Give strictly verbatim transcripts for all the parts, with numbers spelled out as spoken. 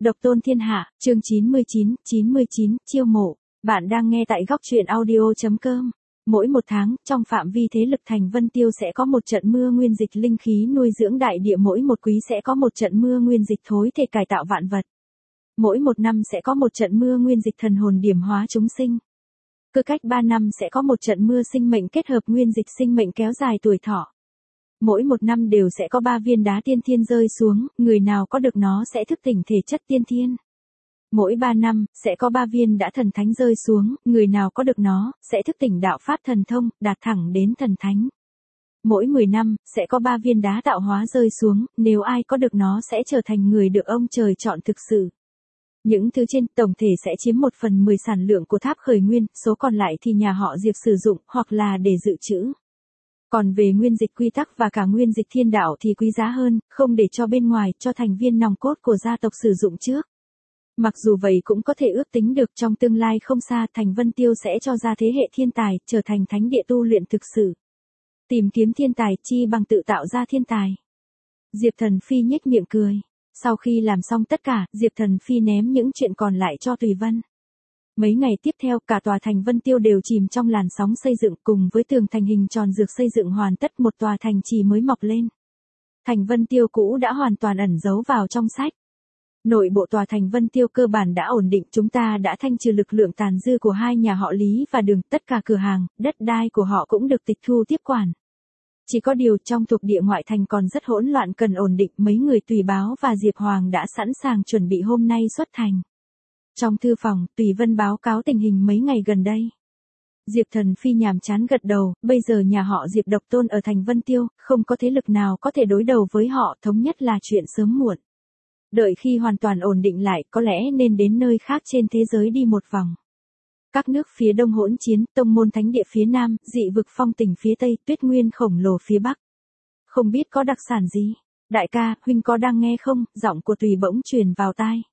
Độc tôn thiên hạ, chương chín mươi chín, chín mươi chín, chiêu mộ. Bạn đang nghe tại góc truyện audio chấm com. Mỗi một tháng, trong phạm vi thế lực thành Vân Tiêu sẽ có một trận mưa nguyên dịch linh khí nuôi dưỡng đại địa, mỗi một quý sẽ có một trận mưa nguyên dịch thối thể cải tạo vạn vật. Mỗi một năm sẽ có một trận mưa nguyên dịch thần hồn điểm hóa chúng sinh. Cứ cách ba năm sẽ có một trận mưa sinh mệnh kết hợp nguyên dịch sinh mệnh kéo dài tuổi thọ. Mỗi một năm đều sẽ có ba viên đá tiên thiên rơi xuống, người nào có được nó sẽ thức tỉnh thể chất tiên thiên. Mỗi ba năm, sẽ có ba viên đã thần thánh rơi xuống, người nào có được nó, sẽ thức tỉnh đạo pháp thần thông, đạt thẳng đến thần thánh. Mỗi mười năm, sẽ có ba viên đá tạo hóa rơi xuống, nếu ai có được nó sẽ trở thành người được ông trời chọn thực sự. Những thứ trên tổng thể sẽ chiếm một phần mười sản lượng của tháp khởi nguyên, số còn lại thì nhà họ Diệp sử dụng, hoặc là để dự trữ. Còn về nguyên dịch quy tắc và cả nguyên dịch thiên đạo thì quý giá hơn, không để cho bên ngoài, cho thành viên nòng cốt của gia tộc sử dụng trước. Mặc dù vậy cũng có thể ước tính được trong tương lai không xa thành Vân Tiêu sẽ cho ra thế hệ thiên tài, trở thành thánh địa tu luyện thực sự. Tìm kiếm thiên tài chi bằng tự tạo ra thiên tài. Diệp Thần Phi nhếch miệng cười. Sau khi làm xong tất cả, Diệp Thần Phi ném những chuyện còn lại cho Tùy Vân. Mấy ngày tiếp theo, cả tòa thành Vân Tiêu đều chìm trong làn sóng xây dựng, cùng với tường thành hình tròn dược xây dựng hoàn tất, một tòa thành trì mới mọc lên. Thành Vân Tiêu cũ đã hoàn toàn ẩn giấu vào trong sách. Nội bộ tòa thành Vân Tiêu cơ bản đã ổn định, chúng ta đã thanh trừ lực lượng tàn dư của hai nhà họ Lý và Đường, tất cả cửa hàng, đất đai của họ cũng được tịch thu tiếp quản. Chỉ có điều trong thuộc địa ngoại thành còn rất hỗn loạn, cần ổn định, mấy người Tùy Báo và Diệp Hoàng đã sẵn sàng chuẩn bị hôm nay xuất thành. Trong thư phòng, Tùy Vân báo cáo tình hình mấy ngày gần đây. Diệp Thần Phi nhàm chán gật đầu, bây giờ nhà họ Diệp độc tôn ở thành Vân Tiêu, không có thế lực nào có thể đối đầu với họ, thống nhất là chuyện sớm muộn. Đợi khi hoàn toàn ổn định lại, có lẽ nên đến nơi khác trên thế giới đi một vòng. Các nước phía đông hỗn chiến, tông môn thánh địa phía nam, dị vực phong tỉnh phía tây, tuyết nguyên khổng lồ phía bắc. Không biết có đặc sản gì? Đại ca, huynh có đang nghe không? Giọng của Tùy bỗng truyền vào tai.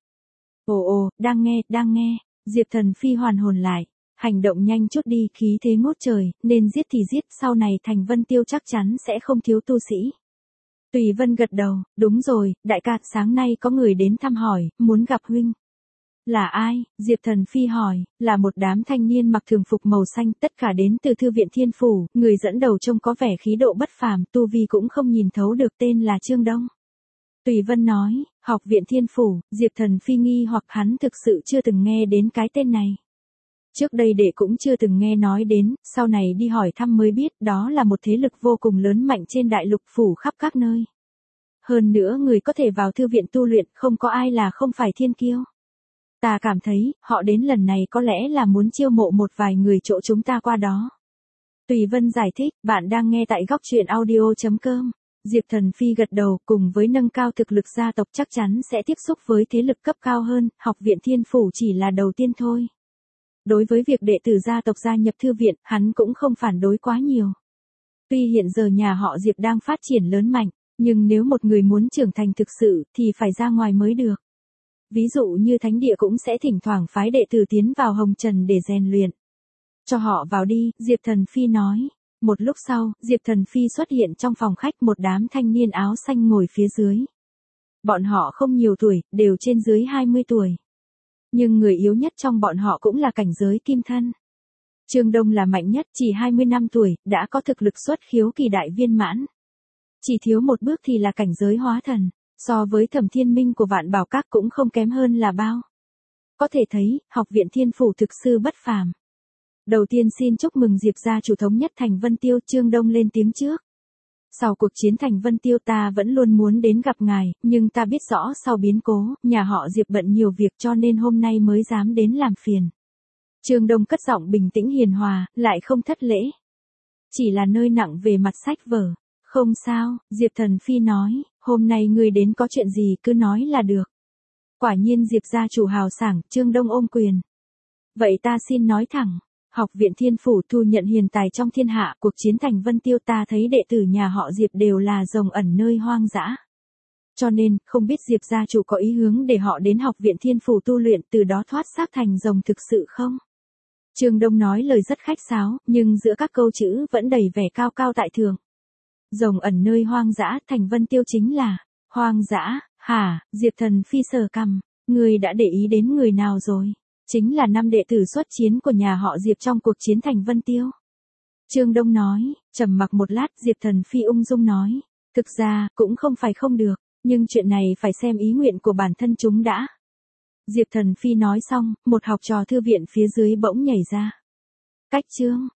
Ồ ồ, đang nghe, đang nghe. Diệp Thần Phi hoàn hồn lại. Hành động nhanh chút đi, khí thế ngút trời, nên giết thì giết, sau này thành Vân Tiêu chắc chắn sẽ không thiếu tu sĩ. Tùy Vân gật đầu, đúng rồi, đại ca, sáng nay có người đến thăm hỏi, muốn gặp huynh. Là ai? Diệp Thần Phi hỏi, là một đám thanh niên mặc thường phục màu xanh, tất cả đến từ thư viện Thiên Phủ, người dẫn đầu trông có vẻ khí độ bất phàm, tu vi cũng không nhìn thấu được, tên là Trương Đông. Tùy Vân nói, học viện Thiên Phủ. Diệp Thần Phi nghi hoặc hắn thực sự chưa từng nghe đến cái tên này. Trước đây đệ cũng chưa từng nghe nói đến, sau này đi hỏi thăm mới biết đó là một thế lực vô cùng lớn mạnh trên đại lục phủ khắp các nơi. Hơn nữa người có thể vào thư viện tu luyện không có ai là không phải thiên kiêu. Ta cảm thấy, họ đến lần này có lẽ là muốn chiêu mộ một vài người chỗ chúng ta qua đó. Tùy Vân giải thích, bạn đang nghe tại góc truyện audio chấm com. Diệp Thần Phi gật đầu, cùng với nâng cao thực lực gia tộc chắc chắn sẽ tiếp xúc với thế lực cấp cao hơn, học viện Thiên Phủ chỉ là đầu tiên thôi. Đối với việc đệ tử gia tộc gia nhập thư viện, hắn cũng không phản đối quá nhiều. Tuy hiện giờ nhà họ Diệp đang phát triển lớn mạnh, nhưng nếu một người muốn trưởng thành thực sự thì phải ra ngoài mới được. Ví dụ như thánh địa cũng sẽ thỉnh thoảng phái đệ tử tiến vào hồng trần để rèn luyện. Cho họ vào đi, Diệp Thần Phi nói. Một lúc sau, Diệp Thần Phi xuất hiện trong phòng khách, một đám thanh niên áo xanh ngồi phía dưới. Bọn họ không nhiều tuổi, đều trên dưới hai mươi tuổi. Nhưng người yếu nhất trong bọn họ cũng là cảnh giới kim thân. Trương Đông là mạnh nhất, chỉ hai mươi năm tuổi, đã có thực lực xuất khiếu kỳ đại viên mãn. Chỉ thiếu một bước thì là cảnh giới hóa thần, so với Thẩm Thiên Minh của Vạn Bảo Các cũng không kém hơn là bao. Có thể thấy, học viện Thiên Phủ thực sự bất phàm. Đầu tiên xin chúc mừng Diệp gia chủ thống nhất thành Vân Tiêu. Trương Đông lên tiếng trước. Sau cuộc chiến thành Vân Tiêu ta vẫn luôn muốn đến gặp ngài, nhưng ta biết rõ sau biến cố, nhà họ Diệp bận nhiều việc cho nên hôm nay mới dám đến làm phiền. Trương Đông cất giọng bình tĩnh hiền hòa, lại không thất lễ. Chỉ là nơi nặng về mặt sách vở. Không sao, Diệp Thần Phi nói, hôm nay ngươi đến có chuyện gì cứ nói là được. Quả nhiên Diệp gia chủ hào sảng, Trương Đông ôm quyền. Vậy ta xin nói thẳng. Học viện Thiên Phủ thu nhận hiền tài trong thiên hạ, cuộc chiến thành Vân Tiêu ta thấy đệ tử nhà họ Diệp đều là rồng ẩn nơi hoang dã. Cho nên, không biết Diệp gia chủ có ý hướng để họ đến học viện Thiên Phủ tu luyện, từ đó thoát xác thành rồng thực sự không? Trương Đông nói lời rất khách sáo, nhưng giữa các câu chữ vẫn đầy vẻ cao cao tại thượng. Rồng ẩn nơi hoang dã, thành Vân Tiêu chính là hoang dã, hả? Diệp Thần Phi sờ cằm. Ngươi đã để ý đến người nào rồi? Chính là năm đệ tử xuất chiến của nhà họ Diệp trong cuộc chiến thành Vân Tiêu. Trương Đông nói, trầm mặc một lát, Diệp Thần Phi ung dung nói, thực ra, cũng không phải không được, nhưng chuyện này phải xem ý nguyện của bản thân chúng đã. Diệp Thần Phi nói xong, một học trò thư viện phía dưới bỗng nhảy ra. Cách Trương,